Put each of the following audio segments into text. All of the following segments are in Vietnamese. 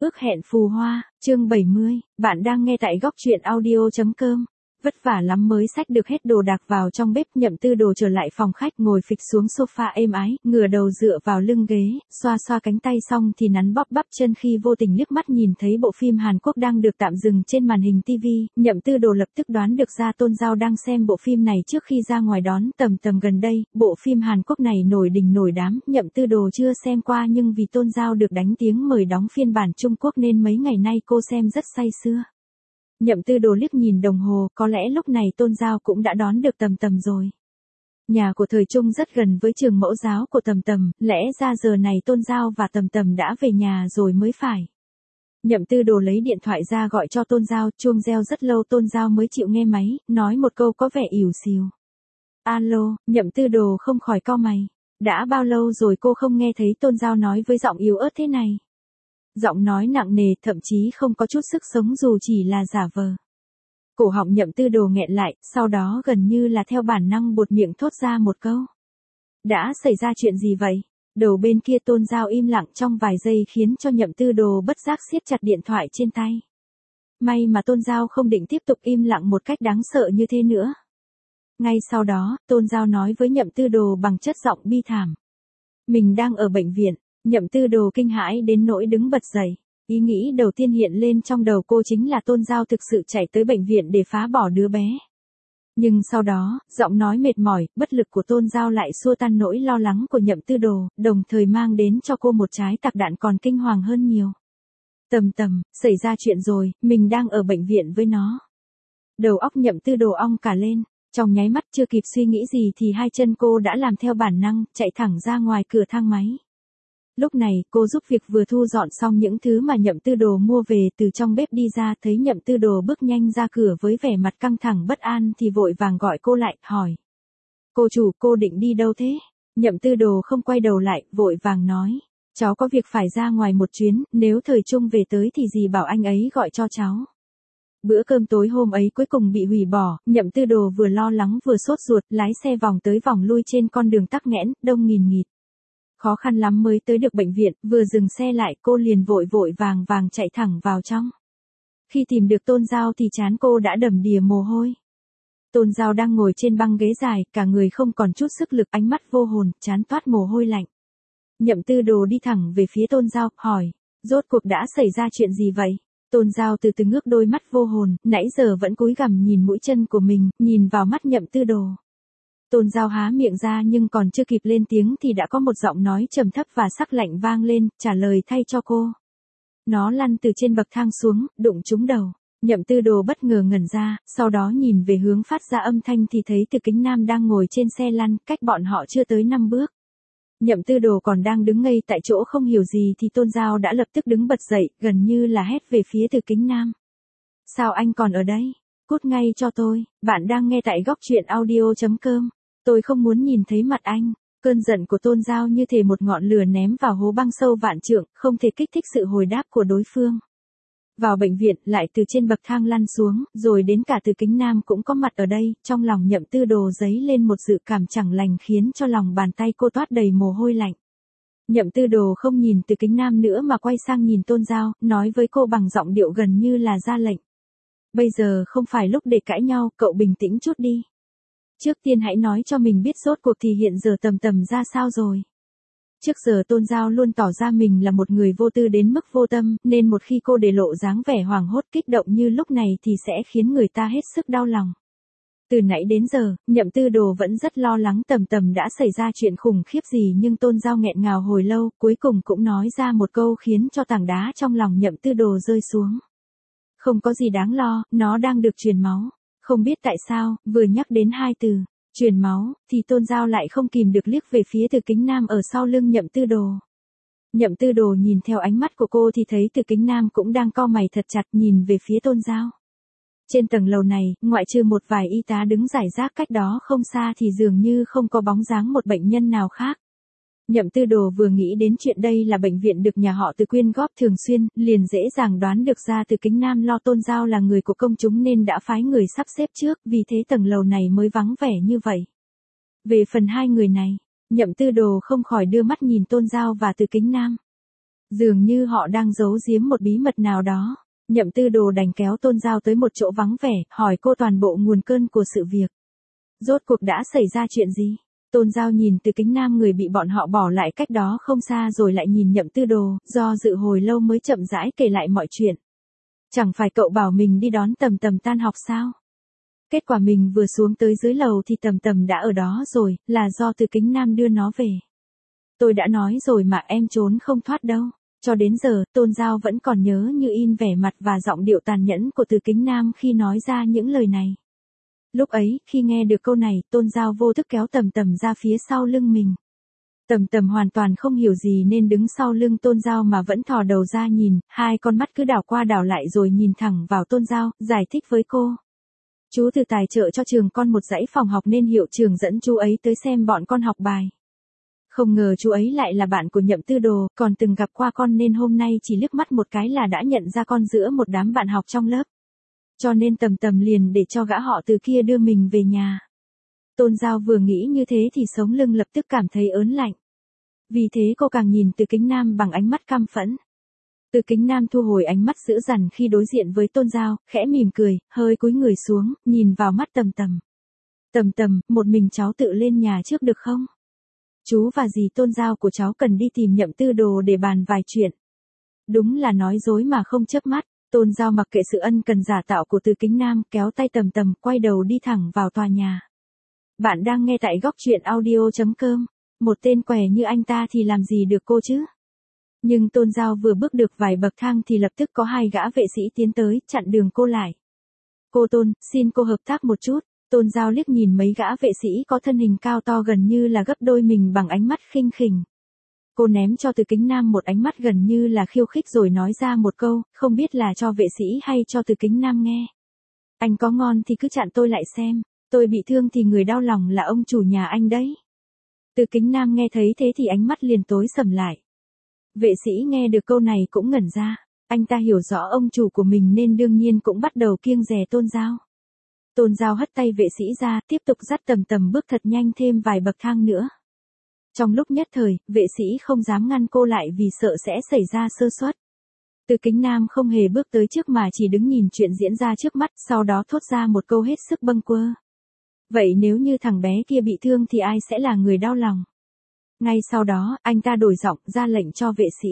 Ước hẹn phù hoa, chương 70, bạn đang nghe tại góc truyện audio.com. Vất vả lắm mới xách được hết đồ đạc vào trong bếp. Nhậm Tư Đồ trở lại phòng khách, ngồi phịch xuống sofa êm ái, ngửa đầu dựa vào lưng ghế, xoa xoa cánh tay xong thì nắn bóp bắp chân, khi vô tình liếc mắt nhìn thấy bộ phim Hàn Quốc đang được tạm dừng trên màn hình TV. Nhậm Tư Đồ lập tức đoán được ra Tôn Giao đang xem bộ phim này trước khi ra ngoài đón Tầm Tầm. Gần đây, bộ phim Hàn Quốc này nổi đình nổi đám, Nhậm Tư Đồ chưa xem qua nhưng vì Tôn Giao được đánh tiếng mời đóng phiên bản Trung Quốc nên mấy ngày nay cô xem rất say sưa. Nhậm Tư Đồ liếc nhìn đồng hồ, có lẽ lúc này Tôn Giao cũng đã đón được Tầm Tầm rồi. Nhà của Thời Trung rất gần với trường mẫu giáo của Tầm Tầm, lẽ ra giờ này Tôn Giao và Tầm Tầm đã về nhà rồi mới phải. Nhậm Tư Đồ lấy điện thoại ra gọi cho Tôn Giao, chuông reo rất lâu Tôn Giao mới chịu nghe máy, nói một câu có vẻ ỉu xìu. Alo, Nhậm Tư Đồ không khỏi cau mày. Đã bao lâu rồi cô không nghe thấy Tôn Giao nói với giọng yếu ớt thế này. Giọng nói nặng nề, thậm chí không có chút sức sống dù chỉ là giả vờ. Cổ họng Nhậm Tư Đồ nghẹn lại, sau đó gần như là theo bản năng buột miệng thốt ra một câu. Đã xảy ra chuyện gì vậy? Đầu bên kia Tôn Giao im lặng trong vài giây khiến cho Nhậm Tư Đồ bất giác siết chặt điện thoại trên tay. May mà Tôn Giao không định tiếp tục im lặng một cách đáng sợ như thế nữa. Ngay sau đó, Tôn Giao nói với Nhậm Tư Đồ bằng chất giọng bi thảm. Mình đang ở bệnh viện. Nhậm Tư Đồ kinh hãi đến nỗi đứng bật dậy. Ý nghĩ đầu tiên hiện lên trong đầu cô chính là Tôn Giao thực sự chạy tới bệnh viện để phá bỏ đứa bé. Nhưng sau đó, giọng nói mệt mỏi, bất lực của Tôn Giao lại xua tan nỗi lo lắng của Nhậm Tư Đồ, đồng thời mang đến cho cô một trái tạc đạn còn kinh hoàng hơn nhiều. Tầm Tầm, xảy ra chuyện rồi, mình đang ở bệnh viện với nó. Đầu óc Nhậm Tư Đồ ong cả lên. Trong nháy mắt chưa kịp suy nghĩ gì thì hai chân cô đã làm theo bản năng, chạy thẳng ra ngoài cửa thang máy. Lúc này, cô giúp việc vừa thu dọn xong những thứ mà Nhậm Tư Đồ mua về, từ trong bếp đi ra, thấy Nhậm Tư Đồ bước nhanh ra cửa với vẻ mặt căng thẳng bất an thì vội vàng gọi cô lại, hỏi. Cô chủ, cô định đi đâu thế? Nhậm Tư Đồ không quay đầu lại, vội vàng nói. Cháu có việc phải ra ngoài một chuyến, nếu Thời Trung về tới thì dì bảo anh ấy gọi cho cháu. Bữa cơm tối hôm ấy cuối cùng bị hủy bỏ, Nhậm Tư Đồ vừa lo lắng vừa sốt ruột, lái xe vòng tới vòng lui trên con đường tắc nghẽn, đông nghìn nghịt. Khó khăn lắm mới tới được bệnh viện, vừa dừng xe lại cô liền vội vàng chạy thẳng vào trong. Khi tìm được Tôn Giao thì trán cô đã đầm đìa mồ hôi. Tôn Giao đang ngồi trên băng ghế dài, cả người không còn chút sức lực, ánh mắt vô hồn, trán toát mồ hôi lạnh. Nhậm Tư Đồ đi thẳng về phía Tôn Giao, hỏi, rốt cuộc đã xảy ra chuyện gì vậy? Tôn Giao từ từ ngước đôi mắt vô hồn, nãy giờ vẫn cúi gằm nhìn mũi chân của mình, nhìn vào mắt Nhậm Tư Đồ. Tôn Giao há miệng ra nhưng còn chưa kịp lên tiếng thì đã có một giọng nói trầm thấp và sắc lạnh vang lên, trả lời thay cho cô. Nó lăn từ trên bậc thang xuống, đụng trúng đầu. Nhậm Tư Đồ bất ngờ ngẩn ra, sau đó nhìn về hướng phát ra âm thanh thì thấy Từ Kính Nam đang ngồi trên xe lăn, cách bọn họ chưa tới 5 bước. Nhậm Tư Đồ còn đang đứng ngây tại chỗ không hiểu gì thì Tôn Giao đã lập tức đứng bật dậy, gần như là hét về phía Từ Kính Nam. Sao anh còn ở đây? Cút ngay cho tôi, bạn đang nghe tại góc truyện audio.com. Tôi không muốn nhìn thấy mặt anh. Cơn giận của Tôn Giao như thể một ngọn lửa ném vào hố băng sâu vạn trượng, không thể kích thích sự hồi đáp của đối phương. Vào bệnh viện, lại từ trên bậc thang lăn xuống, rồi đến cả Từ Kính Nam cũng có mặt ở đây, trong lòng Nhậm Tư Đồ dấy lên một dự cảm chẳng lành khiến cho lòng bàn tay cô toát đầy mồ hôi lạnh. Nhậm Tư Đồ không nhìn Từ Kính Nam nữa mà quay sang nhìn Tôn Giao, nói với cô bằng giọng điệu gần như là ra lệnh. Bây giờ không phải lúc để cãi nhau, cậu bình tĩnh chút đi. Trước tiên hãy nói cho mình biết rốt cuộc thì hiện giờ Tầm Tầm ra sao rồi. Trước giờ Tôn Giao luôn tỏ ra mình là một người vô tư đến mức vô tâm, nên một khi cô để lộ dáng vẻ hoảng hốt kích động như lúc này thì sẽ khiến người ta hết sức đau lòng. Từ nãy đến giờ, Nhậm Tư Đồ vẫn rất lo lắng Tầm Tầm đã xảy ra chuyện khủng khiếp gì, nhưng Tôn Giao nghẹn ngào hồi lâu, cuối cùng cũng nói ra một câu khiến cho tảng đá trong lòng Nhậm Tư Đồ rơi xuống. Không có gì đáng lo, nó đang được truyền máu. Không biết tại sao, vừa nhắc đến hai từ, truyền máu, thì Tôn Giao lại không kìm được liếc về phía Từ Kính Nam ở sau lưng Nhậm Tư Đồ. Nhậm Tư Đồ nhìn theo ánh mắt của cô thì thấy Từ Kính Nam cũng đang cau mày thật chặt nhìn về phía Tôn Giao. Trên tầng lầu này, ngoại trừ một vài y tá đứng rải rác cách đó không xa thì dường như không có bóng dáng một bệnh nhân nào khác. Nhậm Tư Đồ vừa nghĩ đến chuyện đây là bệnh viện được nhà họ Từ quyên góp thường xuyên, liền dễ dàng đoán được ra Từ Kính Nam lo Tôn Giao là người của công chúng nên đã phái người sắp xếp trước, vì thế tầng lầu này mới vắng vẻ như vậy. Về phần hai người này, Nhậm Tư Đồ không khỏi đưa mắt nhìn Tôn Giao và Từ Kính Nam. Dường như họ đang giấu giếm một bí mật nào đó. Nhậm Tư Đồ đành kéo Tôn Giao tới một chỗ vắng vẻ, hỏi cô toàn bộ nguồn cơn của sự việc. Rốt cuộc đã xảy ra chuyện gì? Tôn Giao nhìn Từ Kính Nam người bị bọn họ bỏ lại cách đó không xa rồi lại nhìn Nhậm Tư Đồ, do dự hồi lâu mới chậm rãi kể lại mọi chuyện. Chẳng phải cậu bảo mình đi đón Tầm Tầm tan học sao? Kết quả mình vừa xuống tới dưới lầu thì Tầm Tầm đã ở đó rồi, là do Từ Kính Nam đưa nó về. Tôi đã nói rồi mà em trốn không thoát đâu. Cho đến giờ, Tôn Giao vẫn còn nhớ như in vẻ mặt và giọng điệu tàn nhẫn của Từ Kính Nam khi nói ra những lời này. Lúc ấy, khi nghe được câu này, Tôn Giao vô thức kéo Tầm Tầm ra phía sau lưng mình. Tầm Tầm hoàn toàn không hiểu gì nên đứng sau lưng Tôn Giao mà vẫn thò đầu ra nhìn, hai con mắt cứ đảo qua đảo lại rồi nhìn thẳng vào Tôn Giao, giải thích với cô. Chú Từ tài trợ cho trường con một dãy phòng học nên hiệu trưởng dẫn chú ấy tới xem bọn con học bài. Không ngờ chú ấy lại là bạn của Nhậm Tư Đồ, còn từng gặp qua con nên hôm nay chỉ liếc mắt một cái là đã nhận ra con giữa một đám bạn học trong lớp. Cho nên Tầm Tầm liền để cho gã họ Từ kia đưa mình về nhà. Tôn Giao vừa nghĩ như thế thì sống lưng lập tức cảm thấy ớn lạnh. Vì thế cô càng nhìn Từ Kính Nam bằng ánh mắt căm phẫn. Từ Kính Nam thu hồi ánh mắt dữ dằn khi đối diện với Tôn Giao, khẽ mỉm cười, hơi cúi người xuống, nhìn vào mắt Tầm Tầm. Tầm Tầm, một mình cháu tự lên nhà trước được không? Chú và dì Tôn Giao của cháu cần đi tìm Nhậm Tư Đồ để bàn vài chuyện. Đúng là nói dối mà không chớp mắt. Tôn Giao mặc kệ sự ân cần giả tạo của Từ Kính Nam, kéo tay Tầm Tầm, quay đầu đi thẳng vào tòa nhà. Bạn đang nghe tại góc truyện audio.com. Một tên què như anh ta thì làm gì được cô chứ? Nhưng Tôn Giao vừa bước được vài bậc thang thì lập tức có hai gã vệ sĩ tiến tới, chặn đường cô lại. Cô Tôn, xin cô hợp tác một chút. Tôn Giao liếc nhìn mấy gã vệ sĩ có thân hình cao to gần như là gấp đôi mình bằng ánh mắt khinh khỉnh. Cô ném cho Từ Kính Nam một ánh mắt gần như là khiêu khích rồi nói ra một câu, không biết là cho vệ sĩ hay cho Từ Kính Nam nghe. Anh có ngon thì cứ chặn tôi lại xem, tôi bị thương thì người đau lòng là ông chủ nhà anh đấy. Từ Kính Nam nghe thấy thế thì ánh mắt liền tối sầm lại. Vệ sĩ nghe được câu này cũng ngẩn ra, anh ta hiểu rõ ông chủ của mình nên đương nhiên cũng bắt đầu kiêng dè Tôn Giao. Tôn Giao hất tay vệ sĩ ra, tiếp tục dắt Tầm Tầm bước thật nhanh thêm vài bậc thang nữa. Trong lúc nhất thời, vệ sĩ không dám ngăn cô lại vì sợ sẽ xảy ra sơ suất. Từ Kính Nam không hề bước tới trước mà chỉ đứng nhìn chuyện diễn ra trước mắt, sau đó thốt ra một câu hết sức bâng quơ. Vậy nếu như thằng bé kia bị thương thì ai sẽ là người đau lòng? Ngay sau đó, anh ta đổi giọng ra lệnh cho vệ sĩ.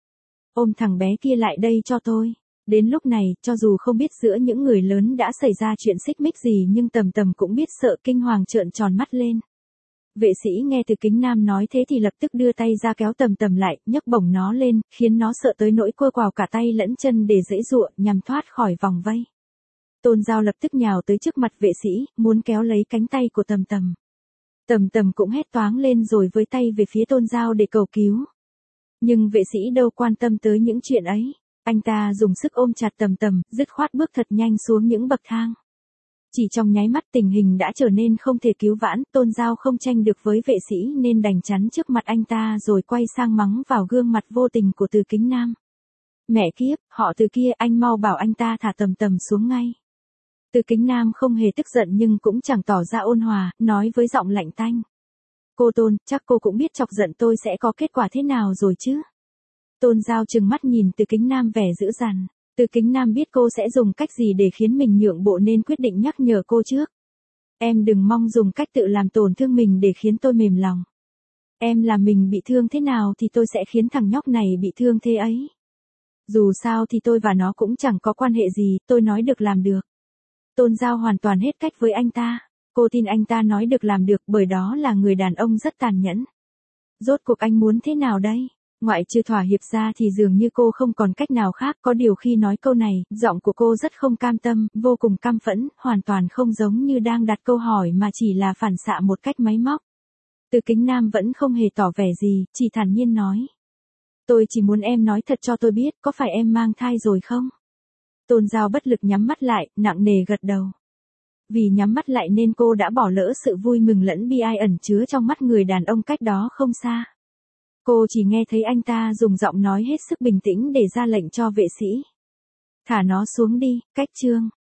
Ôm thằng bé kia lại đây cho tôi. Đến lúc này, cho dù không biết giữa những người lớn đã xảy ra chuyện xích mích gì nhưng Tầm Tầm cũng biết sợ kinh hoàng trợn tròn mắt lên. Vệ sĩ nghe Từ Kính Nam nói thế thì lập tức đưa tay ra kéo Tầm Tầm lại, nhấc bổng nó lên, khiến nó sợ tới nỗi quơ quào cả tay lẫn chân để giãy giụa nhằm thoát khỏi vòng vây. Tôn Giao lập tức nhào tới trước mặt vệ sĩ, muốn kéo lấy cánh tay của Tầm Tầm. Tầm Tầm cũng hét toáng lên rồi với tay về phía Tôn Giao để cầu cứu. Nhưng vệ sĩ đâu quan tâm tới những chuyện ấy. Anh ta dùng sức ôm chặt Tầm Tầm, dứt khoát bước thật nhanh xuống những bậc thang. Chỉ trong nháy mắt tình hình đã trở nên không thể cứu vãn, Tôn Giao không tranh được với vệ sĩ nên đành chắn trước mặt anh ta rồi quay sang mắng vào gương mặt vô tình của Từ Kính Nam. Mẹ kiếp, họ Từ kia, anh mau bảo anh ta thả Tầm Tầm xuống ngay. Từ Kính Nam không hề tức giận nhưng cũng chẳng tỏ ra ôn hòa, nói với giọng lạnh tanh. Cô Tôn, chắc cô cũng biết chọc giận tôi sẽ có kết quả thế nào rồi chứ? Tôn Giao trừng mắt nhìn Từ Kính Nam vẻ dữ dằn. Từ Kính Nam biết cô sẽ dùng cách gì để khiến mình nhượng bộ nên quyết định nhắc nhở cô trước. Em đừng mong dùng cách tự làm tổn thương mình để khiến tôi mềm lòng. Em làm mình bị thương thế nào thì tôi sẽ khiến thằng nhóc này bị thương thế ấy. Dù sao thì tôi và nó cũng chẳng có quan hệ gì, tôi nói được làm được. Tôn Giao hoàn toàn hết cách với anh ta. Cô tin anh ta nói được làm được bởi đó là người đàn ông rất tàn nhẫn. Rốt cuộc anh muốn thế nào đây? Ngoại trừ thỏa hiệp ra thì dường như cô không còn cách nào khác, có điều khi nói câu này, giọng của cô rất không cam tâm, vô cùng căm phẫn, hoàn toàn không giống như đang đặt câu hỏi mà chỉ là phản xạ một cách máy móc. Từ Kính Nam vẫn không hề tỏ vẻ gì, chỉ thản nhiên nói. Tôi chỉ muốn em nói thật cho tôi biết, có phải em mang thai rồi không? Tôn Giao bất lực nhắm mắt lại, nặng nề gật đầu. Vì nhắm mắt lại nên cô đã bỏ lỡ sự vui mừng lẫn bi ai ẩn chứa trong mắt người đàn ông cách đó không xa. Cô chỉ nghe thấy anh ta dùng giọng nói hết sức bình tĩnh để ra lệnh cho vệ sĩ. Thả nó xuống đi, cách chương.